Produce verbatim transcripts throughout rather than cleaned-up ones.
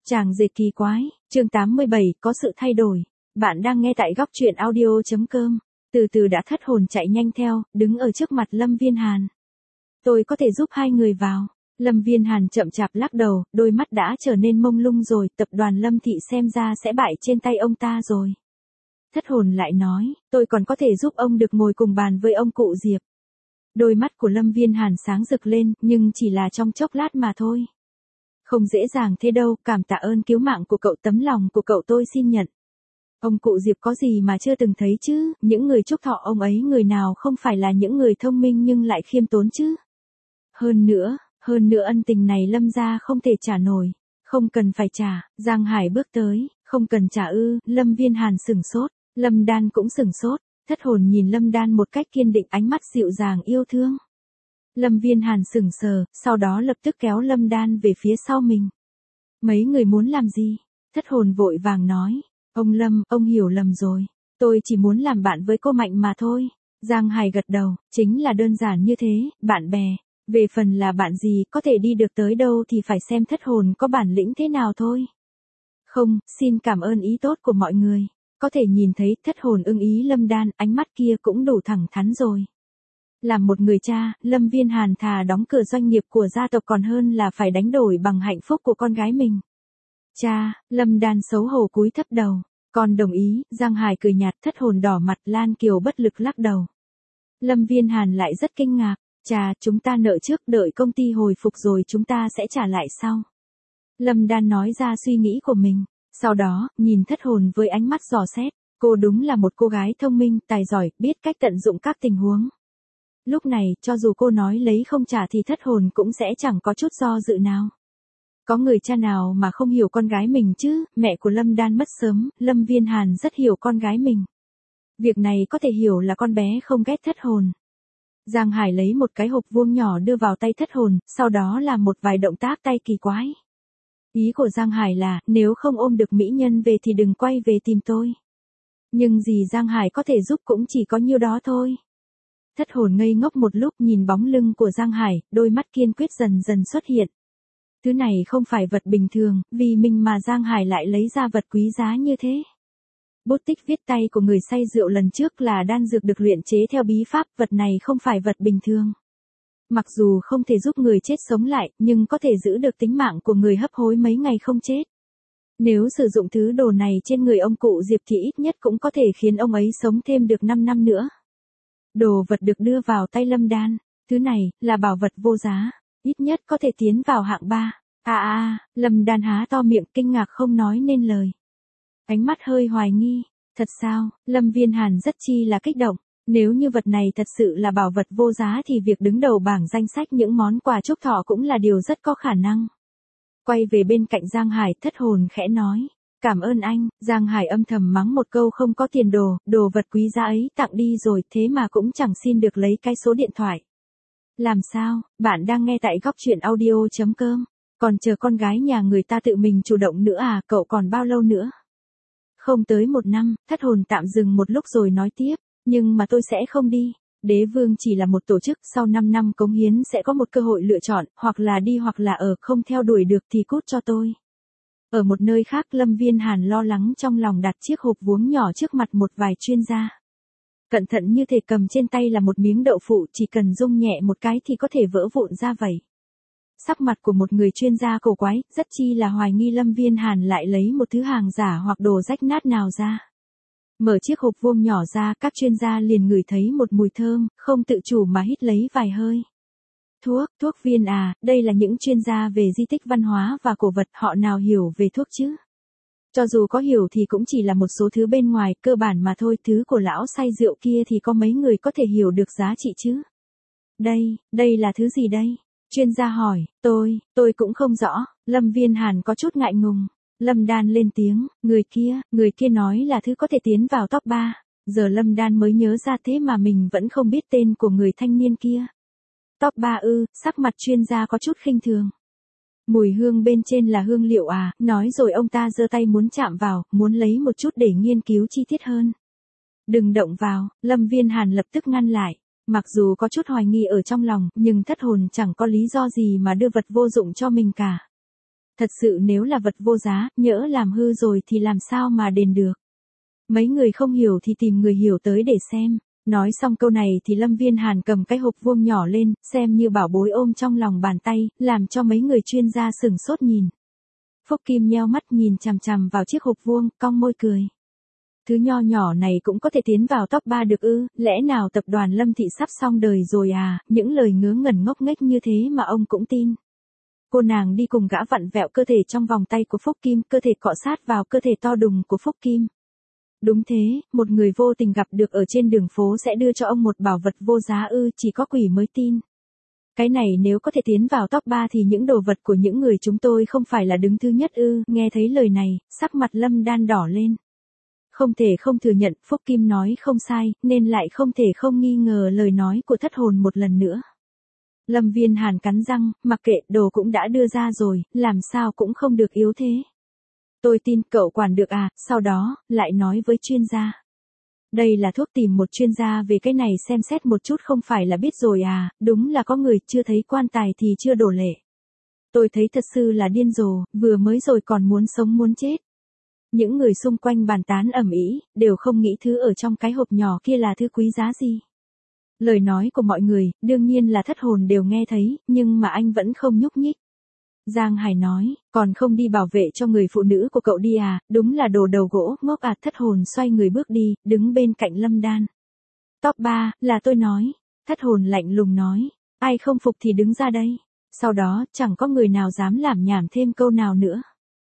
Chàng dệt kỳ quái, chương tám mươi bảy, có sự thay đổi. Bạn đang nghe tại góc truyện audio chấm com. Từ từ đã thất hồn chạy nhanh theo, đứng ở trước mặt Lâm Viên Hàn. Tôi có thể giúp hai người vào. Lâm Viên Hàn chậm chạp lắc đầu, đôi mắt đã trở nên mông lung rồi, tập đoàn Lâm Thị xem ra sẽ bại trên tay ông ta rồi. Thất hồn lại nói, tôi còn có thể giúp ông được ngồi cùng bàn với ông cụ Diệp. Đôi mắt của Lâm Viên Hàn sáng rực lên, nhưng chỉ là trong chốc lát mà thôi. Không dễ dàng thế đâu, cảm tạ ơn cứu mạng của cậu, tấm lòng của cậu tôi xin nhận. Ông cụ Diệp có gì mà chưa từng thấy chứ, những người chúc thọ ông ấy người nào không phải là những người thông minh nhưng lại khiêm tốn chứ. Hơn nữa, hơn nữa ân tình này Lâm gia không thể trả nổi, không cần phải trả. Giang Hải bước tới, không cần trả ư. Lâm Viên Hàn sửng sốt, Lâm Đan cũng sửng sốt, thất hồn nhìn Lâm Đan một cách kiên định, ánh mắt dịu dàng yêu thương. Lâm Viên Hàn sững sờ, sau đó lập tức kéo Lâm Đan về phía sau mình. Mấy người muốn làm gì? Thất hồn vội vàng nói. Ông Lâm, ông hiểu lầm rồi. Tôi chỉ muốn làm bạn với cô Mạnh mà thôi. Giang Hải gật đầu, chính là đơn giản như thế, bạn bè. Về phần là bạn gì, có thể đi được tới đâu thì phải xem thất hồn có bản lĩnh thế nào thôi. Không, xin cảm ơn ý tốt của mọi người. Có thể nhìn thấy thất hồn ưng ý Lâm Đan, ánh mắt kia cũng đủ thẳng thắn rồi. Làm một người cha, Lâm Viên Hàn thà đóng cửa doanh nghiệp của gia tộc còn hơn là phải đánh đổi bằng hạnh phúc của con gái mình. Cha, Lâm Đan xấu hổ cúi thấp đầu. Con đồng ý. Giang Hải cười nhạt, thất hồn đỏ mặt, Lan Kiều bất lực lắc đầu. Lâm Viên Hàn lại rất kinh ngạc. Cha, chúng ta nợ trước, đợi công ty hồi phục rồi chúng ta sẽ trả lại sau. Lâm Đan nói ra suy nghĩ của mình. Sau đó, nhìn thất hồn với ánh mắt dò xét. Cô đúng là một cô gái thông minh, tài giỏi, biết cách tận dụng các tình huống. Lúc này, cho dù cô nói lấy không trả thì thất hồn cũng sẽ chẳng có chút do dự nào. Có người cha nào mà không hiểu con gái mình chứ, mẹ của Lâm Đan mất sớm, Lâm Viên Hàn rất hiểu con gái mình. Việc này có thể hiểu là con bé không ghét thất hồn. Giang Hải lấy một cái hộp vuông nhỏ đưa vào tay thất hồn, sau đó làm một vài động tác tay kỳ quái. Ý của Giang Hải là, nếu không ôm được mỹ nhân về thì đừng quay về tìm tôi. Nhưng gì Giang Hải có thể giúp cũng chỉ có nhiêu đó thôi. Thất hồn ngây ngốc một lúc nhìn bóng lưng của Giang Hải, đôi mắt kiên quyết dần dần xuất hiện. Thứ này không phải vật bình thường, vì mình mà Giang Hải lại lấy ra vật quý giá như thế. Bút tích viết tay của người say rượu lần trước là đan dược được luyện chế theo bí pháp, vật này không phải vật bình thường. Mặc dù không thể giúp người chết sống lại, nhưng có thể giữ được tính mạng của người hấp hối mấy ngày không chết. Nếu sử dụng thứ đồ này trên người ông cụ Diệp thì ít nhất cũng có thể khiến ông ấy sống thêm được năm năm nữa. Đồ vật được đưa vào tay Lâm Đan, thứ này là bảo vật vô giá, ít nhất có thể tiến vào hạng ba. À à, Lâm Đan há to miệng kinh ngạc không nói nên lời. Ánh mắt hơi hoài nghi, thật sao? Lâm Viên Hàn rất chi là kích động, nếu như vật này thật sự là bảo vật vô giá thì việc đứng đầu bảng danh sách những món quà chúc thọ cũng là điều rất có khả năng. Quay về bên cạnh Giang Hải, thất hồn khẽ nói. Cảm ơn anh. Giang Hải âm thầm mắng một câu không có tiền đồ, đồ vật quý giá ấy tặng đi rồi thế mà cũng chẳng xin được lấy cái số điện thoại. Làm sao, bạn đang nghe tại góc truyện audio chấm com, còn chờ con gái nhà người ta tự mình chủ động nữa à, cậu còn bao lâu nữa? Không tới một năm, thất hồn tạm dừng một lúc rồi nói tiếp, nhưng mà tôi sẽ không đi. Đế vương chỉ là một tổ chức, sau năm năm cống hiến sẽ có một cơ hội lựa chọn, hoặc là đi hoặc là ở, không theo đuổi được thì cút cho tôi. Ở một nơi khác, Lâm Viên Hàn lo lắng trong lòng đặt chiếc hộp vuông nhỏ trước mặt một vài chuyên gia. Cẩn thận như thể cầm trên tay là một miếng đậu phụ, chỉ cần rung nhẹ một cái thì có thể vỡ vụn ra vậy. Sắc mặt của một người chuyên gia cổ quái, rất chi là hoài nghi Lâm Viên Hàn lại lấy một thứ hàng giả hoặc đồ rách nát nào ra. Mở chiếc hộp vuông nhỏ ra, các chuyên gia liền ngửi thấy một mùi thơm, không tự chủ mà hít lấy vài hơi. Thuốc, thuốc viên à, đây là những chuyên gia về di tích văn hóa và cổ vật, họ nào hiểu về thuốc chứ? Cho dù có hiểu thì cũng chỉ là một số thứ bên ngoài, cơ bản mà thôi, thứ của lão say rượu kia thì có mấy người có thể hiểu được giá trị chứ? Đây, đây là thứ gì đây? Chuyên gia hỏi, tôi, tôi cũng không rõ. Lâm Viên Hàn có chút ngại ngùng. Lâm Đan lên tiếng, người kia, người kia nói là thứ có thể tiến vào top ba. Giờ Lâm Đan mới nhớ ra thế mà mình vẫn không biết tên của người thanh niên kia. Top ba ư, sắc mặt chuyên gia có chút khinh thường. Mùi hương bên trên là hương liệu à, nói rồi ông ta giơ tay muốn chạm vào, muốn lấy một chút để nghiên cứu chi tiết hơn. Đừng động vào, Lâm Viên Hàn lập tức ngăn lại. Mặc dù có chút hoài nghi ở trong lòng, nhưng thất hồn chẳng có lý do gì mà đưa vật vô dụng cho mình cả. Thật sự nếu là vật vô giá, nhỡ làm hư rồi thì làm sao mà đền được. Mấy người không hiểu thì tìm người hiểu tới để xem. Nói xong câu này thì Lâm Viên Hàn cầm cái hộp vuông nhỏ lên, xem như bảo bối ôm trong lòng bàn tay, làm cho mấy người chuyên gia sửng sốt nhìn. Phúc Kim nheo mắt nhìn chằm chằm vào chiếc hộp vuông, cong môi cười. Thứ nho nhỏ này cũng có thể tiến vào top ba được ư, lẽ nào tập đoàn Lâm Thị sắp xong đời rồi à, những lời ngớ ngẩn ngốc nghếch như thế mà ông cũng tin. Cô nàng đi cùng gã vặn vẹo cơ thể trong vòng tay của Phúc Kim, cơ thể cọ sát vào cơ thể to đùng của Phúc Kim. Đúng thế, một người vô tình gặp được ở trên đường phố sẽ đưa cho ông một bảo vật vô giá ư, chỉ có quỷ mới tin. Cái này nếu có thể tiến vào top ba thì những đồ vật của những người chúng tôi không phải là đứng thứ nhất ư, nghe thấy lời này, sắc mặt Lâm Đan đỏ lên. Không thể không thừa nhận, Phúc Kim nói không sai, nên lại không thể không nghi ngờ lời nói của thất hồn một lần nữa. Lâm Viên Hàn cắn răng, mặc kệ, đồ cũng đã đưa ra rồi, làm sao cũng không được yếu thế. Tôi tin cậu quản được à, sau đó, lại nói với chuyên gia. Đây là thuốc, tìm một chuyên gia về cái này xem xét một chút không phải là biết rồi à, đúng là có người chưa thấy quan tài thì chưa đổ lệ. Tôi thấy thật sự là điên rồ, vừa mới rồi còn muốn sống muốn chết. Những người xung quanh bàn tán ầm ĩ, đều không nghĩ thứ ở trong cái hộp nhỏ kia là thứ quý giá gì. Lời nói của mọi người, đương nhiên là thất hồn đều nghe thấy, nhưng mà anh vẫn không nhúc nhích. Giang Hải nói, còn không đi bảo vệ cho người phụ nữ của cậu đi à, đúng là đồ đầu gỗ, ngốc à. Thất hồn xoay người bước đi, đứng bên cạnh Lâm Đan. Top ba, là tôi nói. Thất hồn lạnh lùng nói, ai không phục thì đứng ra đây. Sau đó, chẳng có người nào dám lảm nhảm thêm câu nào nữa.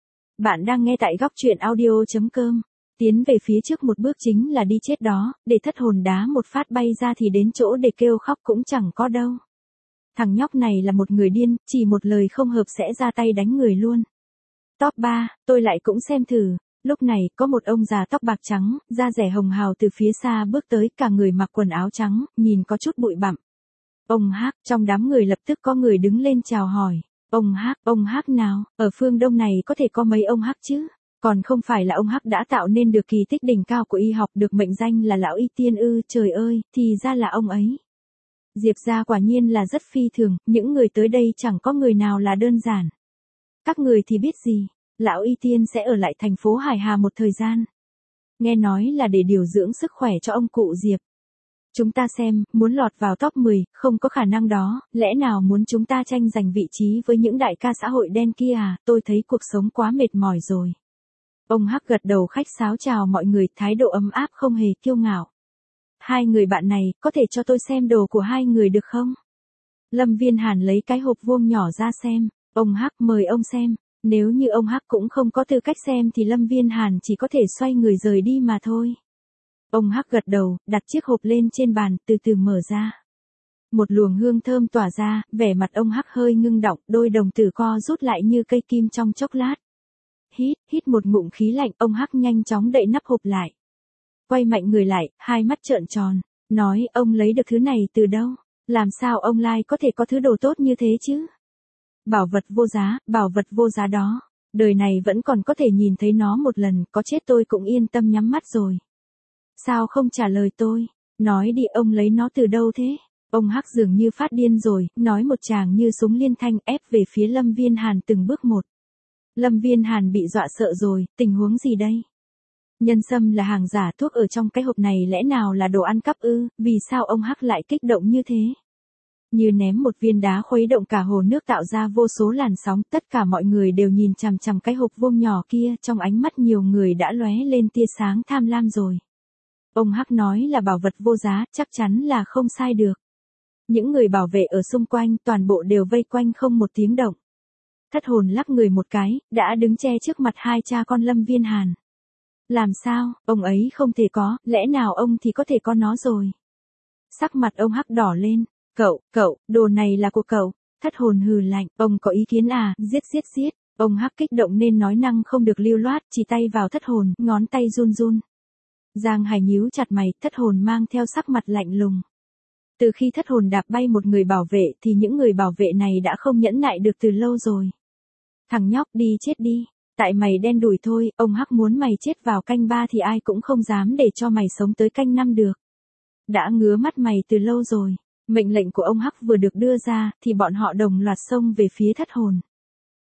Bạn đang nghe tại góc truyện audio chấm com. Tiến về phía trước một bước chính là đi chết đó, để thất hồn đá một phát bay ra thì đến chỗ để kêu khóc cũng chẳng có đâu. Thằng nhóc này là một người điên, chỉ một lời không hợp sẽ ra tay đánh người luôn. Top ba, tôi lại cũng xem thử. Lúc này, có một ông già tóc bạc trắng, da rẻ hồng hào từ phía xa bước tới, cả người mặc quần áo trắng, nhìn có chút bụi bặm. Ông Hắc, trong đám người lập tức có người đứng lên chào hỏi. Ông Hắc, ông Hắc nào, ở phương Đông này có thể có mấy ông Hắc chứ? Còn không phải là ông Hắc đã tạo nên được kỳ tích đỉnh cao của y học, được mệnh danh là lão y tiên ư, trời ơi, thì ra là ông ấy. Diệp gia quả nhiên là rất phi thường, những người tới đây chẳng có người nào là đơn giản. Các người thì biết gì, lão y tiên sẽ ở lại thành phố Hải Hà một thời gian. Nghe nói là để điều dưỡng sức khỏe cho ông cụ Diệp. Chúng ta xem, muốn lọt vào top mười, không có khả năng đó, lẽ nào muốn chúng ta tranh giành vị trí với những đại ca xã hội đen kia à, tôi thấy cuộc sống quá mệt mỏi rồi. Ông Hắc gật đầu khách sáo chào mọi người, thái độ ấm áp không hề kiêu ngạo. Hai người bạn này, có thể cho tôi xem đồ của hai người được không? Lâm Viên Hàn lấy cái hộp vuông nhỏ ra xem, ông Hắc mời ông xem, nếu như ông Hắc cũng không có tư cách xem thì Lâm Viên Hàn chỉ có thể xoay người rời đi mà thôi. Ông Hắc gật đầu, đặt chiếc hộp lên trên bàn, từ từ mở ra. Một luồng hương thơm tỏa ra, vẻ mặt ông Hắc hơi ngưng động, đôi đồng tử co rút lại như cây kim trong chốc lát. Hít, hít một ngụm khí lạnh, ông Hắc nhanh chóng đậy nắp hộp lại. Quay mạnh người lại, hai mắt trợn tròn, nói ông lấy được thứ này từ đâu? Làm sao ông Lai có thể có thứ đồ tốt như thế chứ? Bảo vật vô giá, bảo vật vô giá đó. Đời này vẫn còn có thể nhìn thấy nó một lần, có chết tôi cũng yên tâm nhắm mắt rồi. Sao không trả lời tôi? Nói đi, ông lấy nó từ đâu thế? Ông Hắc dường như phát điên rồi, nói một tràng như súng liên thanh ép về phía Lâm Viên Hàn từng bước một. Lâm Viên Hàn bị dọa sợ rồi, tình huống gì đây? Nhân sâm là hàng giả, thuốc ở trong cái hộp này lẽ nào là đồ ăn cắp ư, vì sao ông Hắc lại kích động như thế? Như ném một viên đá khuấy động cả hồ nước, tạo ra vô số làn sóng, tất cả mọi người đều nhìn chằm chằm cái hộp vuông nhỏ kia, trong ánh mắt nhiều người đã lóe lên tia sáng tham lam rồi. Ông Hắc nói là bảo vật vô giá, chắc chắn là không sai được. Những người bảo vệ ở xung quanh toàn bộ đều vây quanh không một tiếng động. Thất hồn lắc người một cái, đã đứng che trước mặt hai cha con Lâm Viên Hàn. Làm sao, ông ấy không thể có, lẽ nào ông thì có thể có nó rồi. Sắc mặt ông Hắc đỏ lên, cậu, cậu, đồ này là của cậu. Thất hồn hừ lạnh, ông có ý kiến à, giết giết giết. Ông Hắc kích động nên nói năng không được lưu loát, chỉ tay vào thất hồn, ngón tay run run. Giang Hải nhíu chặt mày, thất hồn mang theo sắc mặt lạnh lùng. Từ khi thất hồn đạp bay một người bảo vệ thì những người bảo vệ này đã không nhẫn nại được từ lâu rồi. Thằng nhóc, đi chết đi, tại mày đen đủi thôi, ông Hắc muốn mày chết vào canh ba thì ai cũng không dám để cho mày sống tới canh năm được. Đã ngứa mắt mày từ lâu rồi, mệnh lệnh của ông Hắc vừa được đưa ra thì bọn họ đồng loạt xông về phía thất hồn.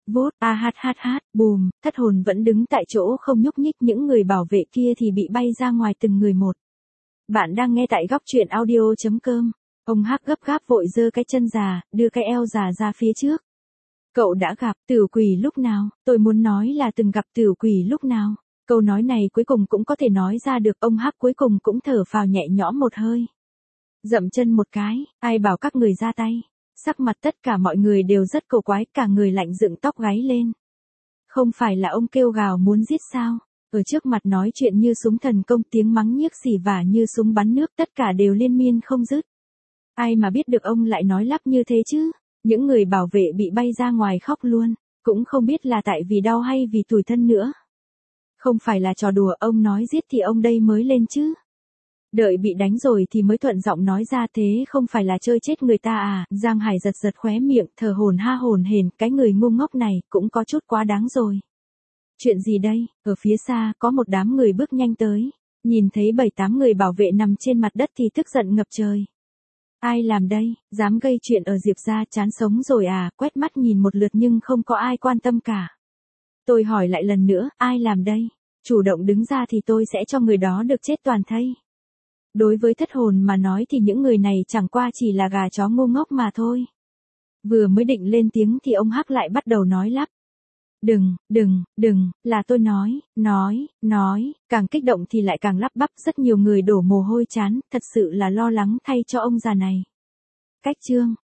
Vút, a hát hát hát, bùm, thất hồn vẫn đứng tại chỗ không nhúc nhích, những người bảo vệ kia thì bị bay ra ngoài từng người một. Bạn đang nghe tại góc truyện audio.com. Ông Hắc gấp gáp vội giơ cái chân già, đưa cái eo già ra phía trước. Cậu đã gặp Tử Quỷ lúc nào? Tôi muốn nói là từng gặp Tử Quỷ lúc nào. Câu nói này cuối cùng cũng có thể nói ra được, ông Hắc cuối cùng cũng thở phào nhẹ nhõm một hơi. Dậm chân một cái, ai bảo các người ra tay. Sắc mặt tất cả mọi người đều rất cổ quái, cả người lạnh dựng tóc gáy lên. Không phải là ông kêu gào muốn giết sao? Ở trước mặt nói chuyện như súng thần công, tiếng mắng nhiếc xỉ vả như súng bắn nước, tất cả đều liên miên không dứt. Ai mà biết được ông lại nói lắp như thế chứ? Những người bảo vệ bị bay ra ngoài khóc luôn, cũng không biết là tại vì đau hay vì tủi thân nữa. Không phải là trò đùa, ông nói giết thì ông đây mới lên chứ. Đợi bị đánh rồi thì mới thuận giọng nói ra, thế không phải là chơi chết người ta à? Giang Hải giật giật khóe miệng, thở hổn ha hổn hển, cái người ngu ngốc này cũng có chút quá đáng rồi. Chuyện gì đây? Ở phía xa có một đám người bước nhanh tới, nhìn thấy bảy tám người bảo vệ nằm trên mặt đất thì tức giận ngập trời. Ai làm đây? Dám gây chuyện ở Diệp gia, chán sống rồi à? Quét mắt nhìn một lượt nhưng không có ai quan tâm cả. Tôi hỏi lại lần nữa, ai làm đây? Chủ động đứng ra thì tôi sẽ cho người đó được chết toàn thây. Đối với thất hồn mà nói thì những người này chẳng qua chỉ là gà chó ngu ngốc mà thôi. Vừa mới định lên tiếng thì ông Hắc lại bắt đầu nói lắp. Đừng, đừng, đừng, là tôi nói, nói, nói, càng kích động thì lại càng lắp bắp, rất nhiều người đổ mồ hôi chán, thật sự là lo lắng thay cho ông già này. Cách chương,